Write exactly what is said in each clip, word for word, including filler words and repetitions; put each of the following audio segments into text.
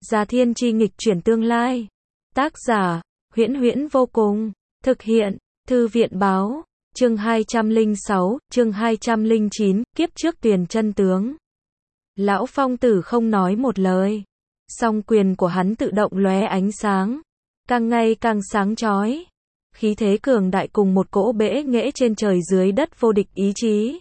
Già Thiên Chi nghịch chuyển tương lai. Tác giả, Huyễn Huyễn vô cùng. Thực hiện, Thư viện báo. Chương hai trăm lẻ sáu, chương hai trăm lẻ chín, kiếp trước Tuyền chân tướng. Lão Phong Tử không nói một lời. Song quyền của hắn tự động lóe ánh sáng. Càng ngày càng sáng chói. Khí thế cường đại cùng một cỗ bẽ nghễ trên trời dưới đất vô địch ý chí.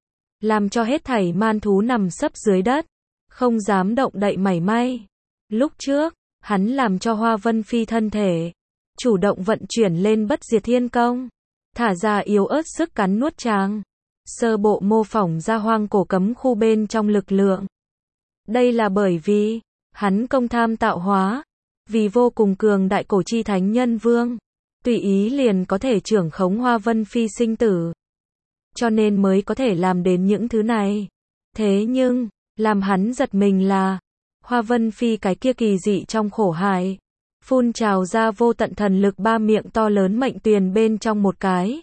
Làm cho hết thảy man thú nằm sấp dưới đất. Không dám động đậy mảy may. Lúc trước, hắn làm cho Hoa Vân Phi thân thể. Chủ động vận chuyển lên bất diệt thiên công. Thả ra yếu ớt sức cắn nuốt tràng. Sơ bộ mô phỏng ra hoang cổ cấm khu bên trong lực lượng. Đây là bởi vì, hắn công tham tạo hóa. Vì vô cùng cường đại cổ chi thánh nhân vương. Tùy ý liền có thể trưởng khống Hoa Vân Phi sinh tử. Cho nên mới có thể làm đến những thứ này. Thế nhưng, làm hắn giật mình là, Hoa Vân Phi cái kia kỳ dị trong khổ hại. Phun trào ra vô tận thần lực ba miệng to lớn mệnh tuyền bên trong một cái.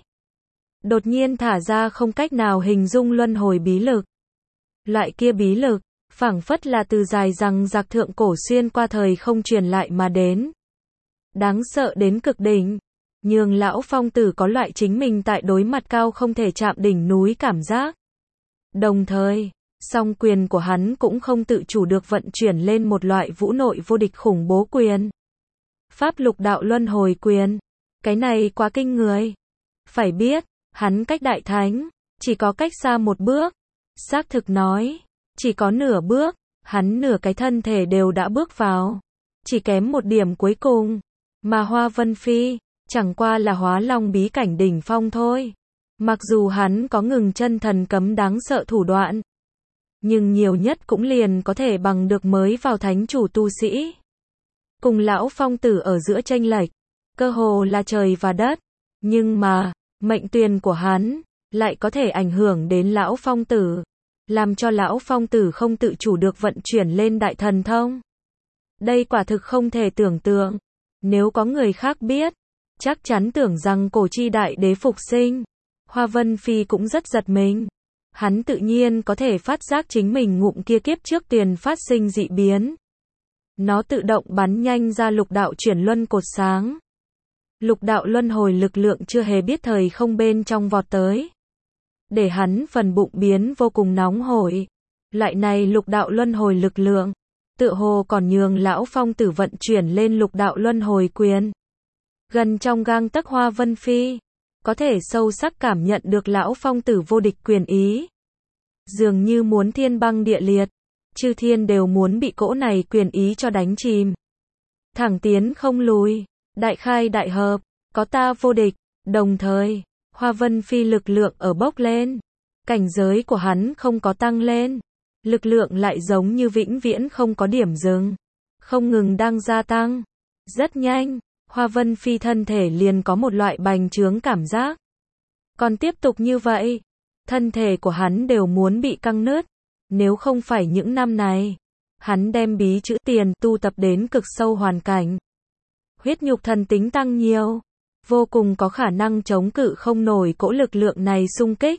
Đột nhiên thả ra không cách nào hình dung luân hồi bí lực. Loại kia bí lực, phảng phất là từ dài rằng giặc thượng cổ xuyên qua thời không truyền lại mà đến. Đáng sợ đến cực đỉnh. Nhường lão Phong Tử có loại chính mình tại đối mặt cao không thể chạm đỉnh núi cảm giác. Đồng thời, song quyền của hắn cũng không tự chủ được vận chuyển lên một loại vũ nội vô địch khủng bố quyền. Pháp lục đạo luân hồi quyền. Cái này quá kinh người. Phải biết, hắn cách đại thánh, chỉ có cách xa một bước. Xác thực nói, chỉ có nửa bước, hắn nửa cái thân thể đều đã bước vào. Chỉ kém một điểm cuối cùng. Mà Hoa Vân Phi, chẳng qua là hóa long bí cảnh đỉnh phong thôi. Mặc dù hắn có ngừng chân thần cấm đáng sợ thủ đoạn. Nhưng nhiều nhất cũng liền có thể bằng được mới vào thánh chủ tu sĩ. Cùng lão Phong Tử ở giữa chênh lệch, cơ hồ là trời và đất. Nhưng mà, mệnh tuyền của hắn, lại có thể ảnh hưởng đến lão Phong Tử. Làm cho lão Phong Tử không tự chủ được vận chuyển lên đại thần thông. Đây quả thực không thể tưởng tượng. Nếu có người khác biết, chắc chắn tưởng rằng cổ chi đại đế phục sinh. Hoa Vân Phi cũng rất giật mình. Hắn tự nhiên có thể phát giác chính mình ngụm kia kiếp trước tiền phát sinh dị biến. Nó tự động bắn nhanh ra lục đạo chuyển luân cột sáng. Lục đạo luân hồi lực lượng chưa hề biết thời không bên trong vọt tới. Để hắn phần bụng biến vô cùng nóng hổi. Loại này lục đạo luân hồi lực lượng, tựa hồ còn nhường lão Phong Tử vận chuyển lên lục đạo luân hồi quyền. Gần trong gang tấc Hoa Vân Phi, có thể sâu sắc cảm nhận được lão Phong Tử vô địch quyền ý. Dường như muốn thiên băng địa liệt, chư thiên đều muốn bị cỗ này quyền ý cho đánh chìm. Thẳng tiến không lùi, đại khai đại hợp, có ta vô địch, đồng thời, Hoa Vân Phi lực lượng ở bốc lên. Cảnh giới của hắn không có tăng lên, lực lượng lại giống như vĩnh viễn không có điểm dừng, không ngừng đang gia tăng. Rất nhanh, Hoa Vân Phi thân thể liền có một loại bành trướng cảm giác. Còn tiếp tục như vậy, thân thể của hắn đều muốn bị căng nứt. Nếu không phải những năm này, hắn đem bí chữ tiền tu tập đến cực sâu hoàn cảnh. Huyết nhục thần tính tăng nhiều, vô cùng có khả năng chống cự không nổi cỗ lực lượng này xung kích.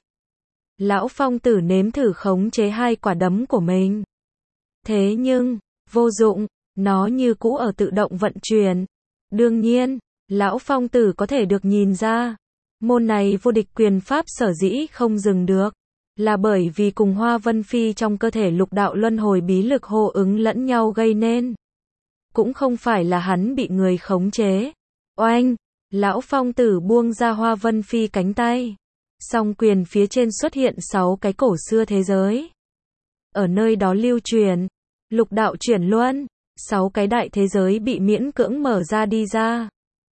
Lão Phong Tử nếm thử khống chế hai quả đấm của mình. Thế nhưng, vô dụng, nó như cũ ở tự động vận chuyển. Đương nhiên, lão Phong Tử có thể được nhìn ra, môn này vô địch quyền pháp sở dĩ không dừng được, là bởi vì cùng Hoa Vân Phi trong cơ thể lục đạo luân hồi bí lực hô ứng lẫn nhau gây nên. Cũng không phải là hắn bị người khống chế. Oanh! Lão Phong Tử buông ra Hoa Vân Phi cánh tay. Song quyền phía trên xuất hiện sáu cái cổ xưa thế giới. Ở nơi đó lưu truyền, lục đạo chuyển luân, sáu cái đại thế giới bị miễn cưỡng mở ra đi ra.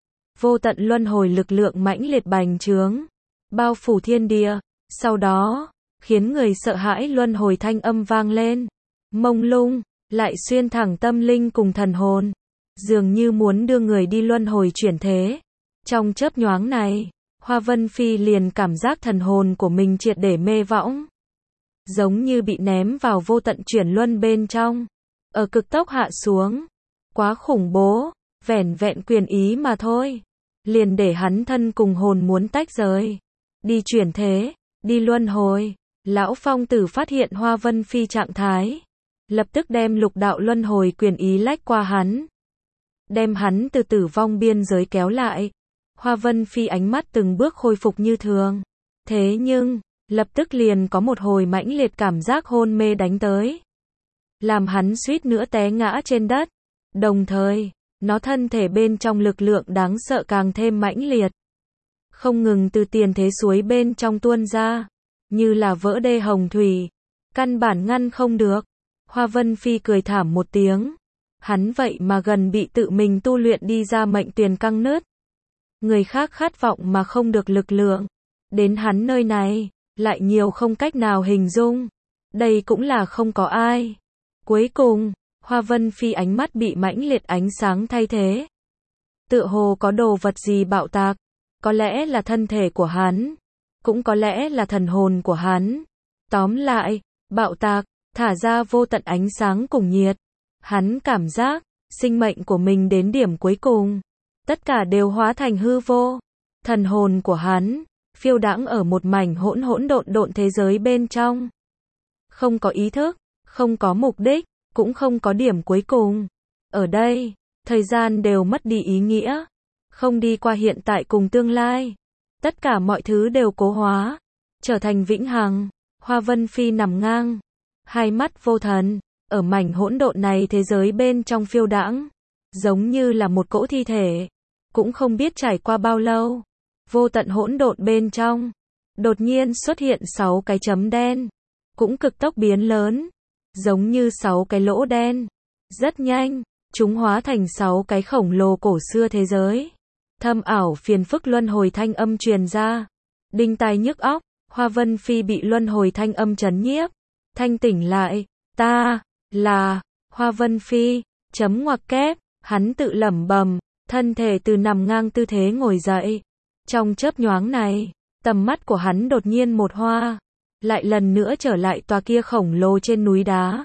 Vô tận luân hồi lực lượng mãnh liệt bành trướng, bao phủ thiên địa, sau đó, khiến người sợ hãi luân hồi thanh âm vang lên. Mông lung, lại xuyên thẳng tâm linh cùng thần hồn. Dường như muốn đưa người đi luân hồi chuyển thế. Trong chớp nhoáng này, Hoa Vân Phi liền cảm giác thần hồn của mình triệt để mê võng. Giống như bị ném vào vô tận chuyển luân bên trong. Ở cực tốc hạ xuống. Quá khủng bố, vẻn vẹn quyền ý mà thôi. Liền để hắn thân cùng hồn muốn tách rời. Đi chuyển thế, đi luân hồi. Lão Phong Tử phát hiện Hoa Vân Phi trạng thái. lập tức đem lục đạo luân hồi quyền ý lách qua hắn, đem hắn từ tử vong biên giới kéo lại. Hoa Vân Phi ánh mắt từng bước khôi phục như thường. Thế nhưng, lập tức liền có một hồi mãnh liệt cảm giác hôn mê đánh tới, làm hắn suýt nữa té ngã trên đất. Đồng thời, nó thân thể bên trong lực lượng đáng sợ càng thêm mãnh liệt, không ngừng từ tiền thế suối bên trong tuôn ra, như là vỡ đê hồng thủy, căn bản ngăn không được. Hoa Vân Phi cười thảm một tiếng, hắn vậy mà gần bị tự mình tu luyện đi ra mệnh tuyền căng nứt. Người khác khát vọng mà không được lực lượng, đến hắn nơi này, lại nhiều không cách nào hình dung. Đây cũng là không có ai. Cuối cùng, Hoa Vân Phi ánh mắt bị mãnh liệt ánh sáng thay thế. Tựa hồ có đồ vật gì bạo tạc, có lẽ là thân thể của hắn, cũng có lẽ là thần hồn của hắn. Tóm lại, bạo tạc, thả ra vô tận ánh sáng cùng nhiệt. Hắn cảm giác, sinh mệnh của mình đến điểm cuối cùng, tất cả đều hóa thành hư vô. Thần hồn của hắn, phiêu đãng ở một mảnh hỗn hỗn độn độn thế giới bên trong. Không có ý thức, không có mục đích, cũng không có điểm cuối cùng. Ở đây, thời gian đều mất đi ý nghĩa, không đi qua hiện tại cùng tương lai. Tất cả mọi thứ đều cố hóa, trở thành vĩnh hằng. Hoa Vân Phi nằm ngang, hai mắt vô thần, ở mảnh hỗn độn này thế giới bên trong phiêu đãng, giống như là một cỗ thi thể, cũng không biết trải qua bao lâu. Vô tận hỗn độn bên trong, đột nhiên xuất hiện sáu cái chấm đen, cũng cực tốc biến lớn, giống như sáu cái lỗ đen. Rất nhanh, chúng hóa thành sáu cái khổng lồ cổ xưa thế giới. Thâm ảo phiền phức luân hồi thanh âm truyền ra, đinh tai nhức óc. Hoa Vân Phi bị luân hồi thanh âm trấn nhiếp, thanh tỉnh lại. Ta là Hoa Vân Phi, chấm ngoặc kép, hắn tự lẩm bẩm, thân thể từ nằm ngang tư thế ngồi dậy. Trong chớp nhoáng này, tầm mắt của hắn đột nhiên một hoa, lại lần nữa trở lại tòa kia khổng lồ trên núi đá.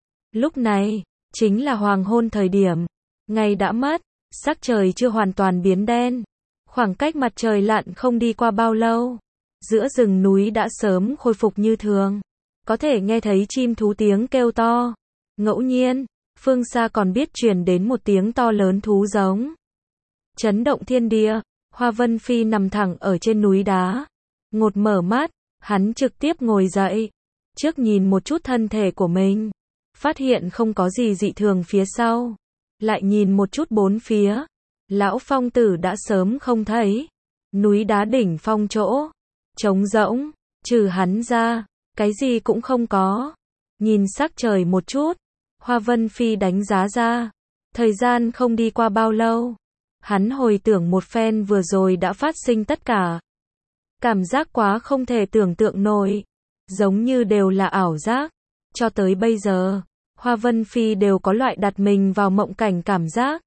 Lúc này, chính là hoàng hôn thời điểm, ngày đã mất, sắc trời chưa hoàn toàn biến đen. Khoảng cách mặt trời lặn không đi qua bao lâu, giữa rừng núi đã sớm khôi phục như thường, có thể nghe thấy chim thú tiếng kêu to. Ngẫu nhiên, phương xa còn biết truyền đến một tiếng to lớn thú giống, chấn động thiên địa. Hoa Vân Phi nằm thẳng ở trên núi đá, ngột mở mắt, hắn trực tiếp ngồi dậy, trước nhìn một chút thân thể của mình, phát hiện không có gì dị thường phía sau, lại nhìn một chút bốn phía, lão phong tử đã sớm không thấy, núi đá đỉnh phong chỗ, trống rỗng, trừ hắn ra, cái gì cũng không có. Nhìn sắc trời một chút, Hoa Vân Phi đánh giá ra, thời gian không đi qua bao lâu. Hắn hồi tưởng một phen vừa rồi đã phát sinh tất cả. Cảm giác quá không thể tưởng tượng nổi, giống như đều là ảo giác. Cho tới bây giờ, Hoa Vân Phi đều có loại đặt mình vào mộng cảnh cảm giác.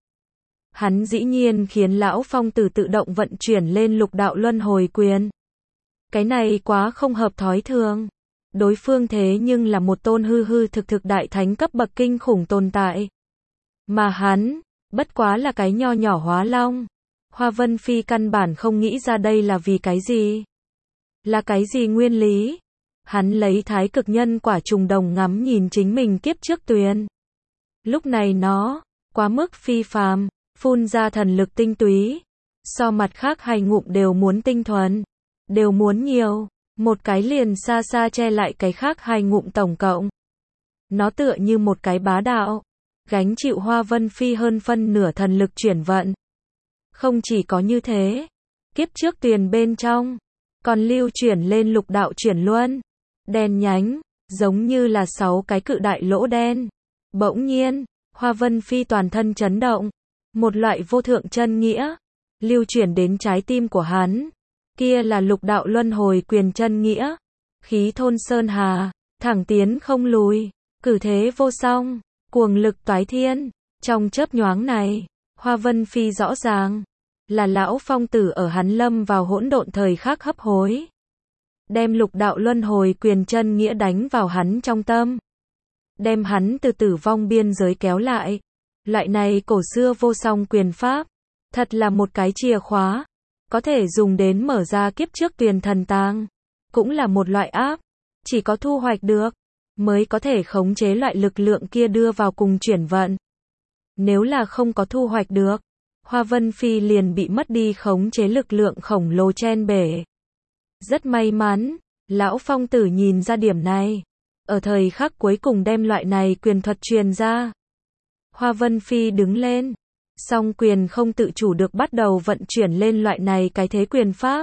Hắn dĩ nhiên khiến lão phong tử tự động vận chuyển lên lục đạo luân hồi quyền. Cái này quá không hợp thói thường. Đối phương thế nhưng là một tôn hư hư thực thực đại thánh cấp bậc kinh khủng tồn tại. Mà hắn, bất quá là cái nho nhỏ hóa long. Hoa Vân Phi căn bản không nghĩ ra đây là vì cái gì. Là cái gì nguyên lý. Hắn lấy thái cực nhân quả trùng đồng ngắm nhìn chính mình kiếp trước tuyền. Lúc này nó, quá mức phi phàm, phun ra thần lực tinh túy. So mặt khác hai ngụm đều muốn tinh thuần, đều muốn nhiều. Một cái liền xa xa che lại cái khác hai ngụm tổng cộng. Nó tựa như một cái bá đạo, gánh chịu Hoa Vân Phi hơn phân nửa thần lực chuyển vận. Không chỉ có như thế, kiếp trước tuyền bên trong, còn lưu chuyển lên lục đạo chuyển luân, đen nhánh, giống như là sáu cái cự đại lỗ đen. Bỗng nhiên, Hoa Vân Phi toàn thân chấn động, một loại vô thượng chân nghĩa, lưu chuyển đến trái tim của hắn. Kia là lục đạo luân hồi quyền chân nghĩa, khí thôn sơn hà, thẳng tiến không lùi, cử thế vô song, cuồng lực toái thiên. Trong chớp nhoáng này, Hoa Vân Phi rõ ràng là lão phong tử ở hắn lâm vào hỗn độn thời khắc hấp hối, đem lục đạo luân hồi quyền chân nghĩa đánh vào hắn trong tâm, đem hắn từ tử vong biên giới kéo lại. Loại này cổ xưa vô song quyền pháp, thật là một cái chìa khóa, có thể dùng đến mở ra kiếp trước tuyền thần tàng, cũng là một loại áp, chỉ có thu hoạch được mới có thể khống chế loại lực lượng kia đưa vào cùng chuyển vận. Nếu là không có thu hoạch được, Hoa Vân Phi liền bị mất đi khống chế lực lượng khổng lồ chen bể. Rất may mắn, lão phong tử nhìn ra điểm này. Ở thời khắc cuối cùng đem loại này quyền thuật truyền ra. Hoa Vân Phi đứng lên. Song quyền không tự chủ được bắt đầu vận chuyển lên loại này cái thế quyền pháp.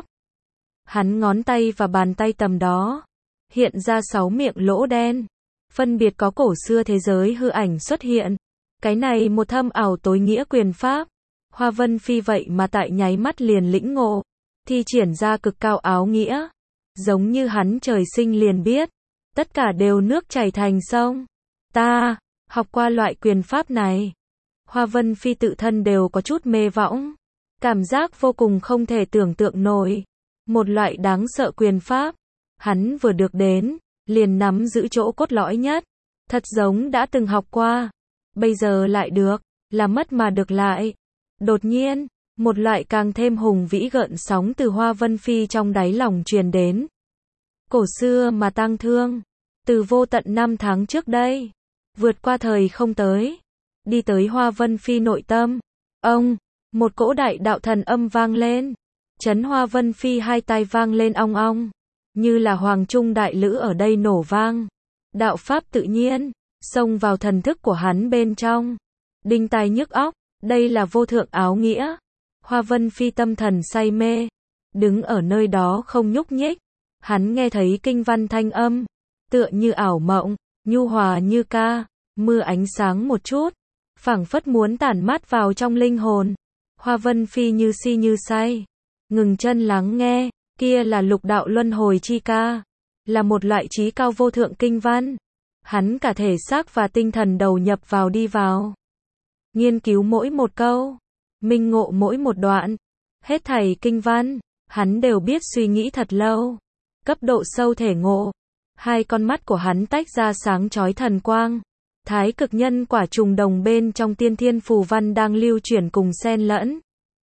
Hắn ngón tay và bàn tay tầm đó. Hiện ra sáu miệng lỗ đen. Phân biệt có cổ xưa thế giới hư ảnh xuất hiện. Cái này một thâm ảo tối nghĩa quyền pháp. Hoa Vân Phi vậy mà tại nháy mắt liền lĩnh ngộ. Thi triển ra cực cao áo nghĩa. Giống như hắn trời sinh liền biết. Tất cả đều nước chảy thành sông. Ta, học qua loại quyền pháp này. Hoa Vân Phi tự thân đều có chút mê võng. Cảm giác vô cùng không thể tưởng tượng nổi. Một loại đáng sợ quyền pháp. Hắn vừa được đến, liền nắm giữ chỗ cốt lõi nhất. Thật giống đã từng học qua. Bây giờ lại được, là mất mà được lại. Đột nhiên, một loại càng thêm hùng vĩ gợn sóng từ Hoa Vân Phi trong đáy lòng truyền đến. Cổ xưa mà tang thương. Từ vô tận năm tháng trước đây. Vượt qua thời không tới. Đi tới Hoa Vân Phi nội tâm. Ông, một cỗ đại đạo thần âm vang lên. Chấn Hoa Vân Phi hai tai vang lên ong ong. Như là hoàng trung đại lữ ở đây nổ vang. Đạo pháp tự nhiên, xông vào thần thức của hắn bên trong. Đinh tai nhức óc, đây là vô thượng áo nghĩa. Hoa Vân Phi tâm thần say mê. Đứng ở nơi đó không nhúc nhích. Hắn nghe thấy kinh văn thanh âm. Tựa như ảo mộng, nhu hòa như ca, mưa ánh sáng một chút. Phảng phất muốn tản mát vào trong linh hồn. Hoa Vân Phi như si như say. Ngừng chân lắng nghe, kia là lục đạo luân hồi chi ca. Là một loại trí cao vô thượng kinh văn. Hắn cả thể xác và tinh thần đầu nhập vào đi vào. Nghiên cứu mỗi một câu. Minh ngộ mỗi một đoạn. Hết thảy kinh văn. Hắn đều biết suy nghĩ thật lâu. Cấp độ sâu thể ngộ. Hai con mắt của hắn tách ra sáng chói thần quang. Thái cực nhân quả trùng đồng bên trong tiên thiên phù văn đang lưu chuyển cùng xen lẫn.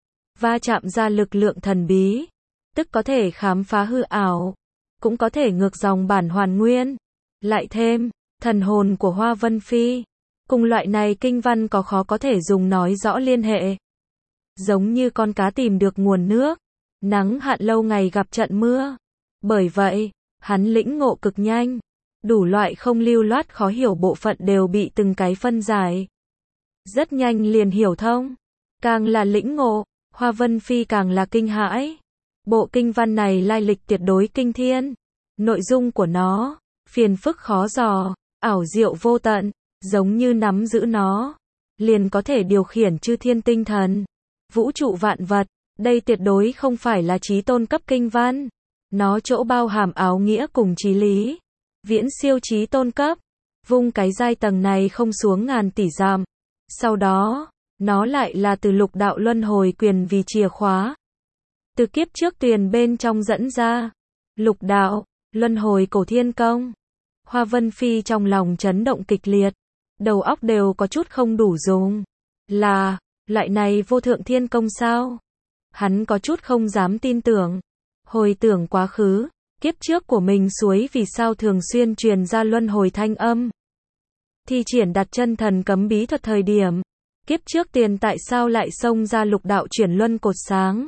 Va chạm ra lực lượng thần bí. Tức có thể khám phá hư ảo. Cũng có thể ngược dòng bản hoàn nguyên. Lại thêm, thần hồn của Hoa Vân Phi. Cùng loại này kinh văn có khó có thể dùng nói rõ liên hệ. Giống như con cá tìm được nguồn nước. Nắng hạn lâu ngày gặp trận mưa. Bởi vậy, hắn lĩnh ngộ cực nhanh. Đủ loại không lưu loát khó hiểu bộ phận đều bị từng cái phân giải. Rất nhanh liền hiểu thông. Càng là lĩnh ngộ, Hoa Vân Phi càng là kinh hãi. Bộ kinh văn này lai lịch tuyệt đối kinh thiên. Nội dung của nó, phiền phức khó dò, ảo diệu vô tận, giống như nắm giữ nó. Liền có thể điều khiển chư thiên tinh thần. Vũ trụ vạn vật, đây tuyệt đối không phải là chí tôn cấp kinh văn. Nó chỗ bao hàm áo nghĩa cùng chí lý. Viễn siêu chí tôn cấp. Vung cái giai tầng này không xuống ngàn tỷ dặm. Sau đó, nó lại là từ lục đạo luân hồi quyền vì chìa khóa. Từ kiếp trước tuyền bên trong dẫn ra. Lục đạo, luân hồi cổ thiên công. Hoa Vân Phi trong lòng chấn động kịch liệt. Đầu óc đều có chút không đủ dùng. Là, loại này vô thượng thiên công sao? Hắn có chút không dám tin tưởng. Hồi tưởng quá khứ, kiếp trước của mình suối vì sao thường xuyên truyền ra luân hồi thanh âm. Thi triển đặt chân thần cấm bí thuật thời điểm. Kiếp trước tiền tại sao lại xông ra lục đạo chuyển luân cột sáng.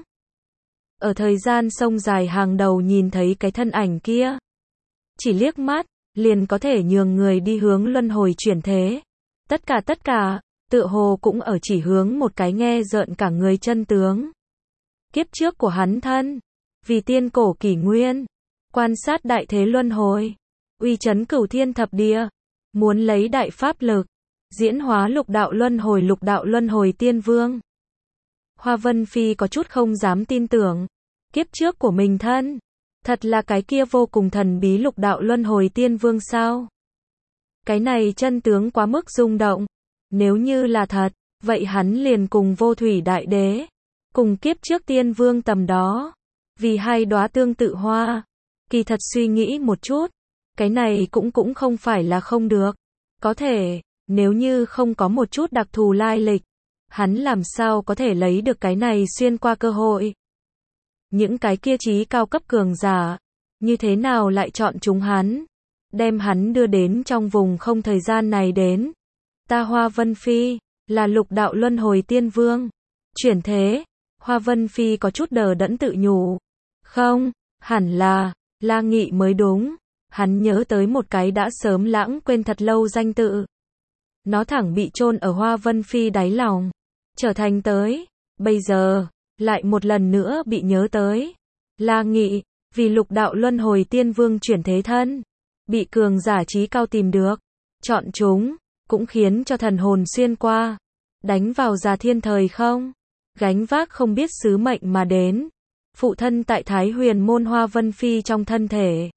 Ở thời gian sông dài hàng đầu nhìn thấy cái thân ảnh kia. Chỉ liếc mắt, liền có thể nhường người đi hướng luân hồi chuyển thế. Tất cả tất cả, tựa hồ cũng ở chỉ hướng một cái nghe rợn cả người chân tướng. Kiếp trước của hắn thân, vì tiên cổ kỷ nguyên, quan sát đại thế luân hồi, uy chấn cửu thiên thập địa, muốn lấy đại pháp lực, diễn hóa lục đạo luân hồi lục đạo luân hồi tiên vương. Hoa Vân Phi có chút không dám tin tưởng, kiếp trước của mình thân, thật là cái kia vô cùng thần bí lục đạo luân hồi tiên vương sao? Cái này chân tướng quá mức rung động, nếu như là thật, vậy hắn liền cùng vô thủy đại đế, cùng kiếp trước tiên vương tầm đó, vì hai đóa tương tự hoa, kỳ thật suy nghĩ một chút, cái này cũng cũng không phải là không được, có thể, nếu như không có một chút đặc thù lai lịch, hắn làm sao có thể lấy được cái này xuyên qua cơ hội. Những cái kia trí cao cấp cường giả, như thế nào lại chọn chúng hắn? đem hắn đưa đến trong vùng không thời gian này đến. Ta Hoa Vân Phi, là lục đạo luân hồi tiên vương. Chuyển thế, Hoa Vân Phi có chút đờ đẫn tự nhủ. Không, hẳn là, La Nghị mới đúng. Hắn nhớ tới một cái đã sớm lãng quên thật lâu danh tự. Nó thẳng bị chôn ở Hoa Vân Phi đáy lòng. Trở thành tới, bây giờ, lại một lần nữa bị nhớ tới. La Nghị, vì lục đạo luân hồi tiên vương chuyển thế thân, bị cường giả trí cao tìm được, chọn chúng, cũng khiến cho thần hồn xuyên qua, đánh vào già thiên thời không, gánh vác không biết sứ mệnh mà đến, phụ thân tại Thái Huyền môn Hoa Vân Phi trong thân thể.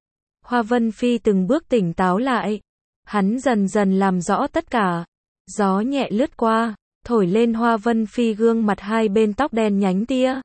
Hoa Vân Phi từng bước tỉnh táo lại, hắn dần dần làm rõ tất cả, gió nhẹ lướt qua, thổi lên Hoa Vân Phi gương mặt hai bên tóc đen nhánh tia.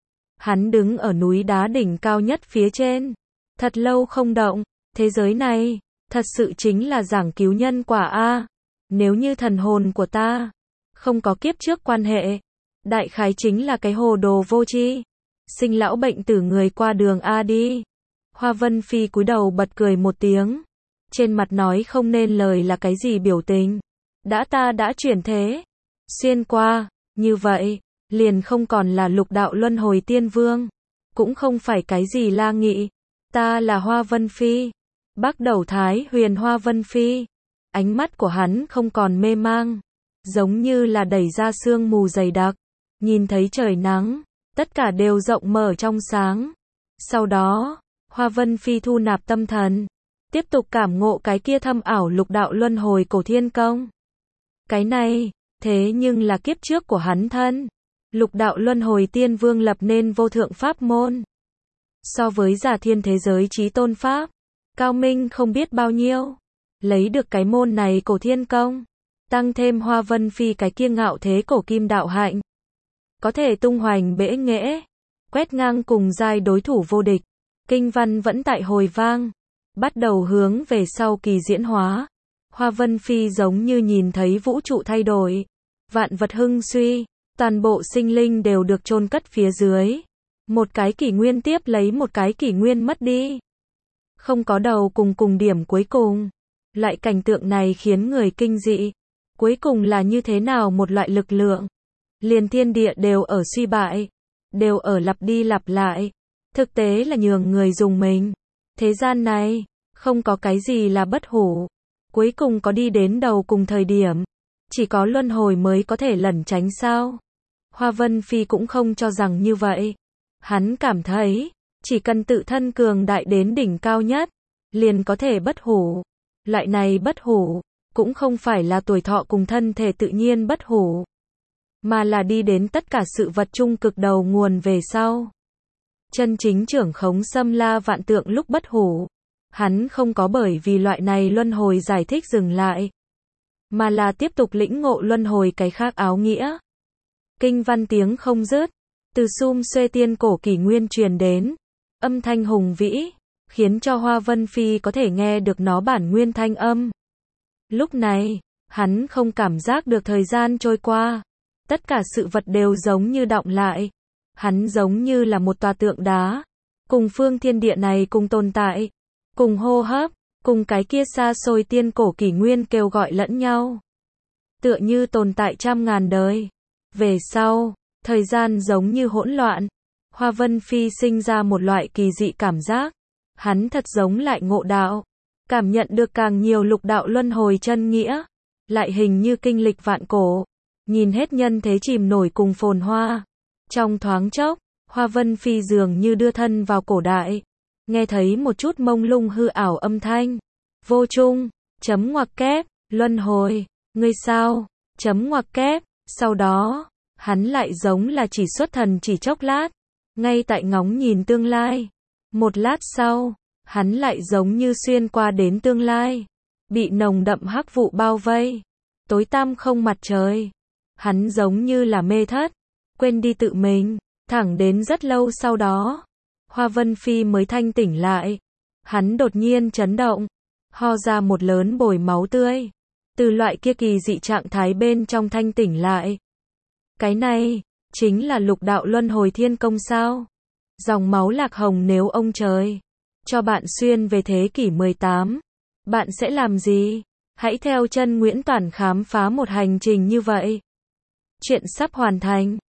Hắn đứng ở núi đá đỉnh cao nhất phía trên, thật lâu không động, thế giới này, thật sự chính là giảng cứu nhân quả a. Nếu như thần hồn của ta không có kiếp trước quan hệ, đại khái chính là cái hồ đồ vô tri, sinh lão bệnh tử người qua đường a đi. Hoa Vân Phi cúi đầu bật cười một tiếng, trên mặt nói không nên lời là cái gì biểu tình. Đã ta đã chuyển thế, xuyên qua, như vậy, liền không còn là lục đạo luân hồi tiên vương, cũng không phải cái gì La Nghị, ta là Hoa Vân Phi, Bắc Đầu Thái Huyền Hoa Vân Phi. Ánh mắt của hắn không còn mê mang, giống như là đẩy ra sương mù dày đặc, nhìn thấy trời nắng, tất cả đều rộng mở trong sáng. Sau đó, Hoa Vân Phi thu nạp tâm thần, tiếp tục cảm ngộ cái kia thâm ảo lục đạo luân hồi cổ thiên công. Cái này, thế nhưng là kiếp trước của hắn thân. Lục đạo luân hồi tiên vương lập nên vô thượng pháp môn. So với giả thiên thế giới chí tôn pháp, cao minh không biết bao nhiêu. Lấy được cái môn này cổ thiên công, tăng thêm Hoa Vân Phi cái kia ngạo thế cổ kim đạo hạnh, có thể tung hoành bể nghệ, quét ngang cùng giai đối thủ vô địch. Kinh văn vẫn tại hồi vang, bắt đầu hướng về sau kỳ diễn hóa. Hoa Vân Phi giống như nhìn thấy vũ trụ thay đổi, vạn vật hưng suy, toàn bộ sinh linh đều được chôn cất phía dưới. Một cái kỷ nguyên tiếp lấy một cái kỷ nguyên mất đi. Không có đầu cùng cùng điểm cuối cùng. Loại cảnh tượng này khiến người kinh dị. Cuối cùng là như thế nào một loại lực lượng? Liền thiên địa đều ở suy bại, đều ở lặp đi lặp lại. Thực tế là nhường người dùng mình. Thế gian này, không có cái gì là bất hủ. Cuối cùng có đi đến đầu cùng thời điểm. Chỉ có luân hồi mới có thể lẩn tránh sao? Hoa Vân Phi cũng không cho rằng như vậy. Hắn cảm thấy, chỉ cần tự thân cường đại đến đỉnh cao nhất, liền có thể bất hủ. Loại này bất hủ, cũng không phải là tuổi thọ cùng thân thể tự nhiên bất hủ, mà là đi đến tất cả sự vật trung cực đầu nguồn về sau. Chân chính trưởng khống xâm la vạn tượng lúc bất hủ. Hắn không có bởi vì loại này luân hồi giải thích dừng lại, mà là tiếp tục lĩnh ngộ luân hồi cái khác áo nghĩa. Kinh văn tiếng không dứt, từ sum xuê tiên cổ kỷ nguyên truyền đến, âm thanh hùng vĩ, khiến cho Hoa Vân Phi có thể nghe được nó bản nguyên thanh âm. Lúc này, hắn không cảm giác được thời gian trôi qua, tất cả sự vật đều giống như đọng lại. Hắn giống như là một tòa tượng đá, cùng phương thiên địa này cùng tồn tại, cùng hô hấp, cùng cái kia xa xôi tiên cổ kỷ nguyên kêu gọi lẫn nhau. Tựa như tồn tại trăm ngàn đời. Về sau, thời gian giống như hỗn loạn. Hoa Vân Phi sinh ra một loại kỳ dị cảm giác. Hắn thật giống lại ngộ đạo. Cảm nhận được càng nhiều lục đạo luân hồi chân nghĩa. Lại hình như kinh lịch vạn cổ. Nhìn hết nhân thế chìm nổi cùng phồn hoa. Trong thoáng chốc, Hoa Vân Phi dường như đưa thân vào cổ đại. Nghe thấy một chút mông lung hư ảo âm thanh. Vô trung, chấm ngoặc kép, luân hồi, ngươi sao, chấm ngoặc kép. Sau đó, hắn lại giống là chỉ xuất thần chỉ chốc lát. Ngay tại ngóng nhìn tương lai. Một lát sau, hắn lại giống như xuyên qua đến tương lai. Bị nồng đậm hắc vụ bao vây. Tối tăm không mặt trời. Hắn giống như là mê thất. Quên đi tự mình. Thẳng đến rất lâu sau đó, Hoa Vân Phi mới thanh tỉnh lại. Hắn đột nhiên chấn động, ho ra một lớn bồi máu tươi. Từ loại kia kỳ dị trạng thái bên trong thanh tỉnh lại. Cái này, chính là lục đạo luân hồi thiên công sao? Dòng máu lạc hồng nếu ông trời. cho bạn xuyên về thế kỷ mười tám. Bạn sẽ làm gì? Hãy theo chân Nguyễn Toản khám phá một hành trình như vậy. Chuyện sắp hoàn thành.